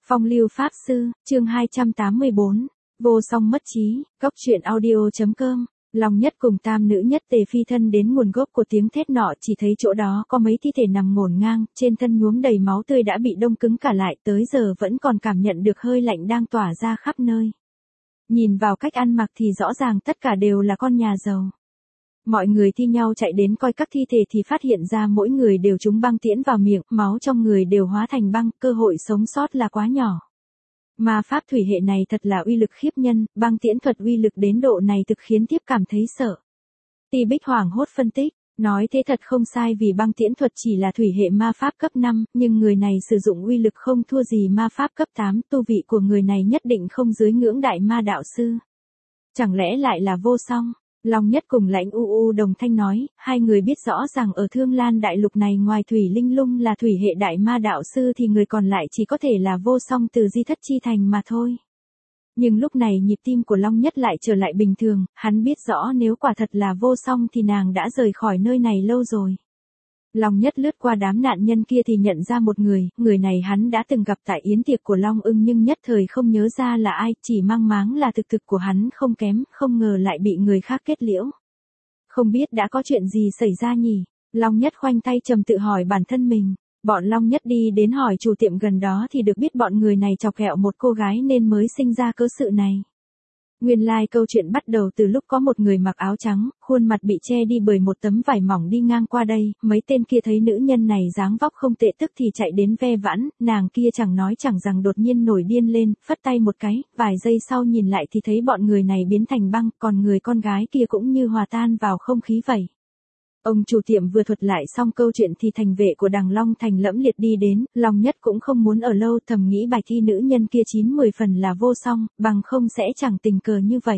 Phong lưu Pháp Sư, chương 284, vô song mất trí, góc truyện audio.com. Long Nhất cùng tam nữ nhất tề phi thân đến nguồn gốc của tiếng thét nọ, chỉ thấy chỗ đó có mấy thi thể nằm ngổn ngang, trên thân nhuốm đầy máu tươi đã bị đông cứng cả lại, tới giờ vẫn còn cảm nhận được hơi lạnh đang tỏa ra khắp nơi. Nhìn vào cách ăn mặc thì rõ ràng tất cả đều là con nhà giàu. Mọi người thi nhau chạy đến coi các thi thể thì phát hiện ra mỗi người đều trúng băng tiễn vào miệng, máu trong người đều hóa thành băng, cơ hội sống sót là quá nhỏ. Mà pháp thủy hệ này thật là uy lực khiếp nhân, băng tiễn thuật uy lực đến độ này thực khiến tiếp cảm thấy sợ. Ti Bích hoảng hốt phân tích, nói thế thật không sai vì băng tiễn thuật chỉ là thủy hệ ma pháp cấp 5, nhưng người này sử dụng uy lực không thua gì ma pháp cấp 8, tu vị của người này nhất định không dưới ngưỡng đại ma đạo sư. Chẳng lẽ lại là vô song? Long Nhất cùng Lãnh U đồng thanh nói, hai người biết rõ rằng ở Thương Lan đại lục này ngoài Thủy Linh Lung là thủy hệ đại ma đạo sư thì người còn lại chỉ có thể là vô song từ Di Thất Chi Thành mà thôi. Nhưng lúc này nhịp tim của Long Nhất lại trở lại bình thường, hắn biết rõ nếu quả thật là vô song thì nàng đã rời khỏi nơi này lâu rồi. Long Nhất lướt qua đám nạn nhân kia thì nhận ra một người này hắn đã từng gặp tại yến tiệc của Long Ưng nhưng nhất thời không nhớ ra là ai, chỉ mang máng là thực của hắn không kém, không ngờ lại bị người khác kết liễu. Không biết đã có chuyện gì xảy ra nhỉ? Long Nhất khoanh tay trầm tự hỏi bản thân mình. Bọn Long Nhất đi đến hỏi chủ tiệm gần đó thì được biết bọn người này chọc ghẹo một cô gái nên mới sinh ra cớ sự này. Nguyên lai câu chuyện bắt đầu từ lúc có một người mặc áo trắng, khuôn mặt bị che đi bởi một tấm vải mỏng đi ngang qua đây, mấy tên kia thấy nữ nhân này dáng vóc không tệ tức thì chạy đến ve vãn, nàng kia chẳng nói chẳng rằng đột nhiên nổi điên lên, phất tay một cái, vài giây sau nhìn lại thì thấy bọn người này biến thành băng, còn người con gái kia cũng như hòa tan vào không khí vậy. Ông chủ tiệm vừa thuật lại xong câu chuyện thì thành vệ của Đằng Long Thành lẫm liệt đi đến, Long Nhất cũng không muốn ở lâu, thầm nghĩ bài thi nữ nhân kia 9-10 phần là vô song, bằng không sẽ chẳng tình cờ như vậy.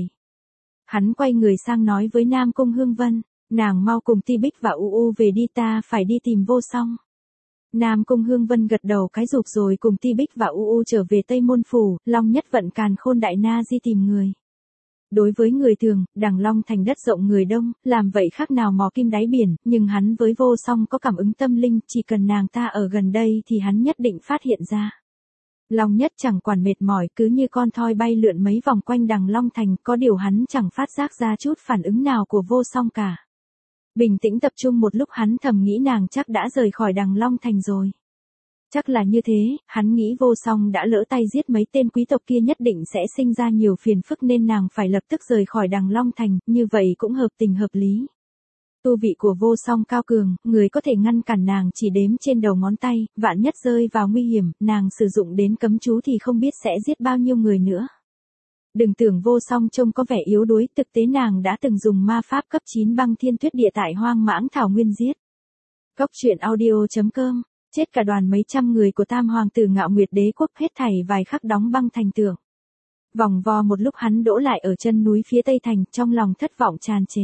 Hắn quay người sang nói với Nam Cung Hương Vân, nàng mau cùng Ti Bích và U về đi, ta phải đi tìm vô song. Nam Cung Hương Vân gật đầu cái rụp rồi cùng Ti Bích và U trở về Tây Môn Phủ, Long Nhất vận càn khôn đại na di tìm người. Đối với người thường, Đằng Long Thành đất rộng người đông, làm vậy khác nào mò kim đáy biển, nhưng hắn với vô song có cảm ứng tâm linh, chỉ cần nàng ta ở gần đây thì hắn nhất định phát hiện ra. Long Nhất chẳng quản mệt mỏi, cứ như con thoi bay lượn mấy vòng quanh Đằng Long Thành, có điều hắn chẳng phát giác ra chút phản ứng nào của vô song cả. Bình tĩnh tập trung một lúc hắn thầm nghĩ nàng chắc đã rời khỏi Đằng Long Thành rồi. Chắc là như thế, hắn nghĩ vô song đã lỡ tay giết mấy tên quý tộc kia nhất định sẽ sinh ra nhiều phiền phức nên nàng phải lập tức rời khỏi Đằng Long Thành, như vậy cũng hợp tình hợp lý. Tu vị của vô song cao cường, người có thể ngăn cản nàng chỉ đếm trên đầu ngón tay, vạn nhất rơi vào nguy hiểm, nàng sử dụng đến cấm chú thì không biết sẽ giết bao nhiêu người nữa. Đừng tưởng vô song trông có vẻ yếu đuối, thực tế nàng đã từng dùng ma pháp cấp 9 băng thiên tuyết địa tại Hoang Mãng Thảo Nguyên giết. Góc truyện audio.com. Chết cả đoàn mấy trăm người của Tam Hoàng tử Ngạo Nguyệt Đế quốc, hết thảy vài khắc đóng băng thành tượng. Vòng vo một lúc hắn đỗ lại ở chân núi phía tây thành, trong lòng thất vọng tràn trề.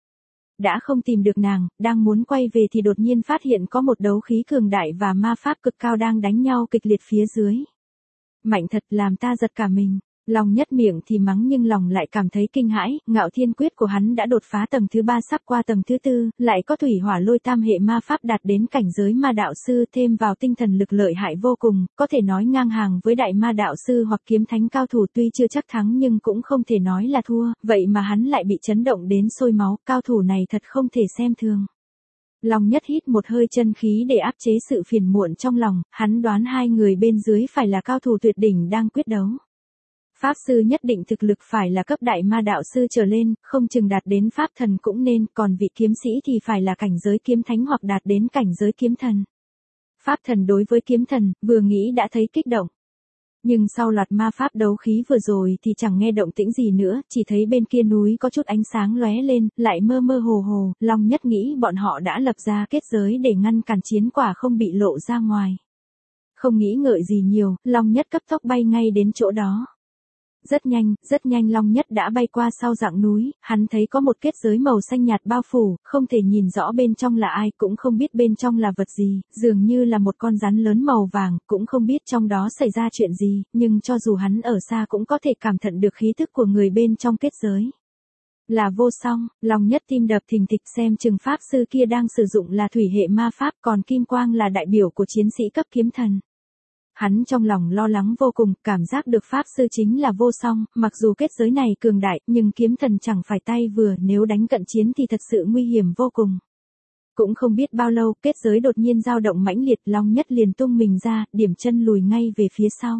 Đã không tìm được nàng, đang muốn quay về thì đột nhiên phát hiện có một đấu khí cường đại và ma pháp cực cao đang đánh nhau kịch liệt phía dưới. Mạnh thật, làm ta giật cả mình. Long Nhất miệng thì mắng nhưng lòng lại cảm thấy kinh hãi, Ngạo Thiên Quyết của hắn đã đột phá tầng thứ 3 sắp qua tầng thứ 4, lại có thủy hỏa lôi tam hệ ma pháp đạt đến cảnh giới ma đạo sư, thêm vào tinh thần lực lợi hại vô cùng, có thể nói ngang hàng với đại ma đạo sư hoặc kiếm thánh cao thủ, tuy chưa chắc thắng nhưng cũng không thể nói là thua, vậy mà hắn lại bị chấn động đến sôi máu, cao thủ này thật không thể xem thường. Long Nhất hít một hơi chân khí để áp chế sự phiền muộn trong lòng, hắn đoán hai người bên dưới phải là cao thủ tuyệt đỉnh đang quyết đấu. Pháp sư nhất định thực lực phải là cấp đại ma đạo sư trở lên, không chừng đạt đến pháp thần cũng nên, còn vị kiếm sĩ thì phải là cảnh giới kiếm thánh hoặc đạt đến cảnh giới kiếm thần. Pháp thần đối với kiếm thần, vừa nghĩ đã thấy kích động. Nhưng sau loạt ma pháp đấu khí vừa rồi thì chẳng nghe động tĩnh gì nữa, chỉ thấy bên kia núi có chút ánh sáng lóe lên, lại mơ mơ hồ hồ, Long Nhất nghĩ bọn họ đã lập ra kết giới để ngăn cản chiến quả không bị lộ ra ngoài. Không nghĩ ngợi gì nhiều, Long Nhất cấp tốc bay ngay đến chỗ đó. Rất nhanh Long Nhất đã bay qua sau rặng núi, hắn thấy có một kết giới màu xanh nhạt bao phủ, không thể nhìn rõ bên trong là ai, cũng không biết bên trong là vật gì, dường như là một con rắn lớn màu vàng, cũng không biết trong đó xảy ra chuyện gì, nhưng cho dù hắn ở xa cũng có thể cảm nhận được khí thức của người bên trong kết giới. Là vô song, Long Nhất tim đập thình thịch, xem chừng pháp sư kia đang sử dụng là thủy hệ ma pháp, còn kim quang là đại biểu của chiến sĩ cấp kiếm thần. Hắn trong lòng lo lắng vô cùng, cảm giác được pháp sư chính là vô song, mặc dù kết giới này cường đại, nhưng kiếm thần chẳng phải tay vừa, nếu đánh cận chiến thì thật sự nguy hiểm vô cùng. Cũng không biết bao lâu, kết giới đột nhiên dao động mãnh liệt, Long Nhất liền tung mình ra, điểm chân lùi ngay về phía sau.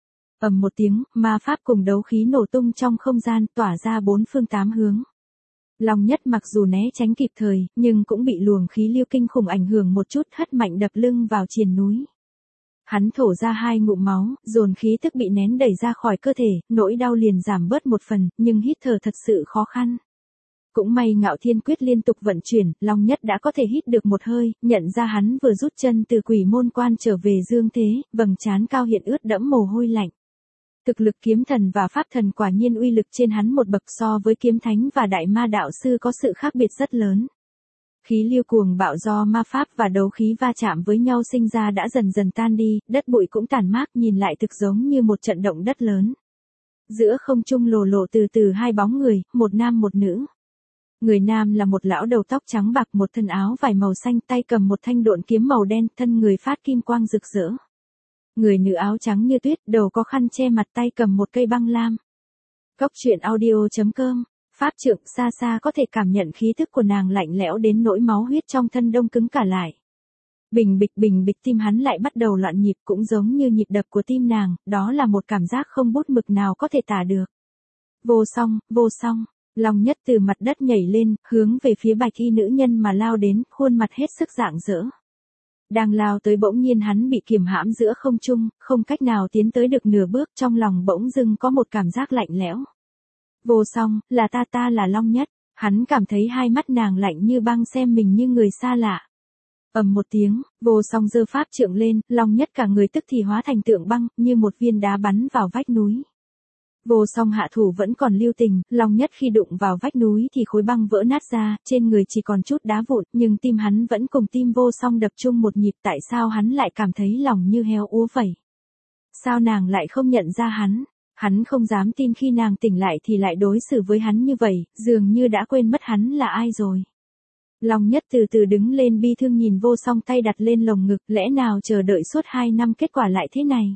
Ầm một tiếng, ma pháp cùng đấu khí nổ tung trong không gian, tỏa ra bốn phương tám hướng. Long Nhất mặc dù né tránh kịp thời, nhưng cũng bị luồng khí lưu kinh khủng ảnh hưởng một chút, hất mạnh đập lưng vào triền núi. Hắn thổ ra 2 ngụm máu, dồn khí tức bị nén đẩy ra khỏi cơ thể, nỗi đau liền giảm bớt một phần, nhưng hít thở thật sự khó khăn. Cũng may Ngạo Thiên Quyết liên tục vận chuyển, Long Nhất đã có thể hít được một hơi, nhận ra hắn vừa rút chân từ quỷ môn quan trở về dương thế, vầng trán cao hiện ướt đẫm mồ hôi lạnh. Thực lực kiếm thần và pháp thần quả nhiên uy lực trên hắn một bậc, so với kiếm thánh và đại ma đạo sư có sự khác biệt rất lớn. Khí lưu cuồng bạo do ma pháp và đấu khí va chạm với nhau sinh ra đã dần dần tan đi, đất bụi cũng tàn mát, nhìn lại thực giống như một trận động đất lớn. Giữa không trung lồ lộ từ từ 2 bóng người, một nam một nữ. Người nam là một lão đầu tóc trắng bạc, một thân áo vải màu xanh, tay cầm một thanh độn kiếm màu đen, thân người phát kim quang rực rỡ. Người nữ áo trắng như tuyết, đầu có khăn che mặt, tay cầm một cây băng lam. Góc truyện audio.com. Pháp trượng xa xa có thể cảm nhận khí thức của nàng lạnh lẽo đến nỗi máu huyết trong thân đông cứng cả lại. Bình bịch tim hắn lại bắt đầu loạn nhịp, cũng giống như nhịp đập của tim nàng, đó là một cảm giác không bút mực nào có thể tả được. Vô song, Long Nhất từ mặt đất nhảy lên, hướng về phía bạch y nữ nhân mà lao đến, khuôn mặt hết sức rạng rỡ. Đang lao tới bỗng nhiên hắn bị kiềm hãm giữa không trung, không cách nào tiến tới được nửa bước, trong lòng bỗng dưng có một cảm giác lạnh lẽo. Vô song, là ta là Long Nhất. Hắn cảm thấy 2 mắt nàng lạnh như băng, xem mình như người xa lạ. Ầm một tiếng, vô song giơ pháp trượng lên, Long Nhất cả người tức thì hóa thành tượng băng, như một viên đá bắn vào vách núi. Vô song hạ thủ vẫn còn lưu tình, Long Nhất khi đụng vào vách núi thì khối băng vỡ nát ra, trên người chỉ còn chút đá vụn, nhưng tim hắn vẫn cùng tim vô song đập chung một nhịp. Tại sao hắn lại cảm thấy lòng như heo úa vẩy? Sao nàng lại không nhận ra hắn? Hắn không dám tin khi nàng tỉnh lại thì lại đối xử với hắn như vậy, dường như đã quên mất hắn là ai rồi. Long Nhất từ từ đứng lên, bi thương nhìn vô song, tay đặt lên lồng ngực, lẽ nào chờ đợi suốt 2 năm kết quả lại thế này?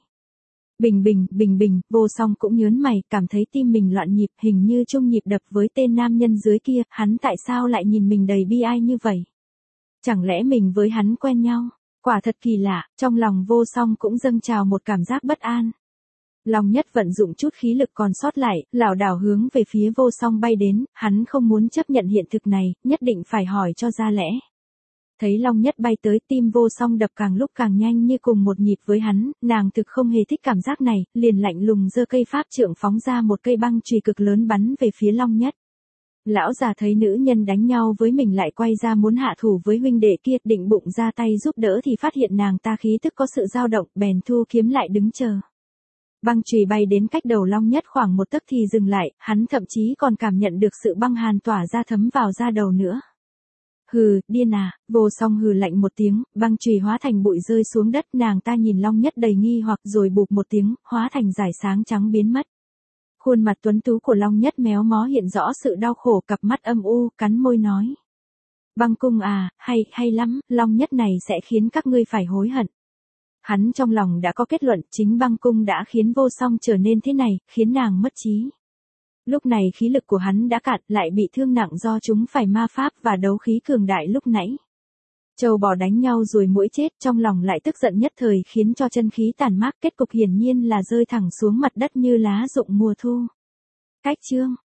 Bình, vô song cũng nhớn mày, cảm thấy tim mình loạn nhịp, hình như chung nhịp đập với tên nam nhân dưới kia, hắn tại sao lại nhìn mình đầy bi ai như vậy? Chẳng lẽ mình với hắn quen nhau? Quả thật kỳ lạ, trong lòng vô song cũng dâng trào một cảm giác bất an. Long Nhất vận dụng chút khí lực còn sót lại, lảo đảo hướng về phía vô song bay đến, hắn không muốn chấp nhận hiện thực này, nhất định phải hỏi cho ra lẽ. Thấy Long Nhất bay tới, tim vô song đập càng lúc càng nhanh như cùng một nhịp với hắn, nàng thực không hề thích cảm giác này, liền lạnh lùng giơ cây pháp trượng phóng ra một cây băng chùy cực lớn bắn về phía Long Nhất. Lão già thấy nữ nhân đánh nhau với mình lại quay ra muốn hạ thủ với huynh đệ kia, định bụng ra tay giúp đỡ thì phát hiện nàng ta khí tức có sự dao động, bèn thu kiếm lại đứng chờ. Băng chùy bay đến cách đầu Long Nhất khoảng 1 tấc thì dừng lại, hắn thậm chí còn cảm nhận được sự băng hàn tỏa ra thấm vào da đầu nữa. Hừ, điên à, vô song hừ lạnh một tiếng, băng chùy hóa thành bụi rơi xuống đất, nàng ta nhìn Long Nhất đầy nghi hoặc rồi bụp một tiếng, hóa thành dải sáng trắng biến mất. Khuôn mặt tuấn tú của Long Nhất méo mó hiện rõ sự đau khổ, cặp mắt âm u, cắn môi nói. Băng cung à, hay lắm, Long Nhất này sẽ khiến các ngươi phải hối hận. Hắn trong lòng đã có kết luận, chính băng cung đã khiến vô song trở nên thế này, khiến nàng mất trí. Lúc này khí lực của hắn đã cạn, lại bị thương nặng do chúng phải ma pháp và đấu khí cường đại lúc nãy. Trâu bò đánh nhau rồi muỗi chết, trong lòng lại tức giận nhất thời khiến cho chân khí tàn mát, kết cục hiển nhiên là rơi thẳng xuống mặt đất như lá rụng mùa thu. Cách chương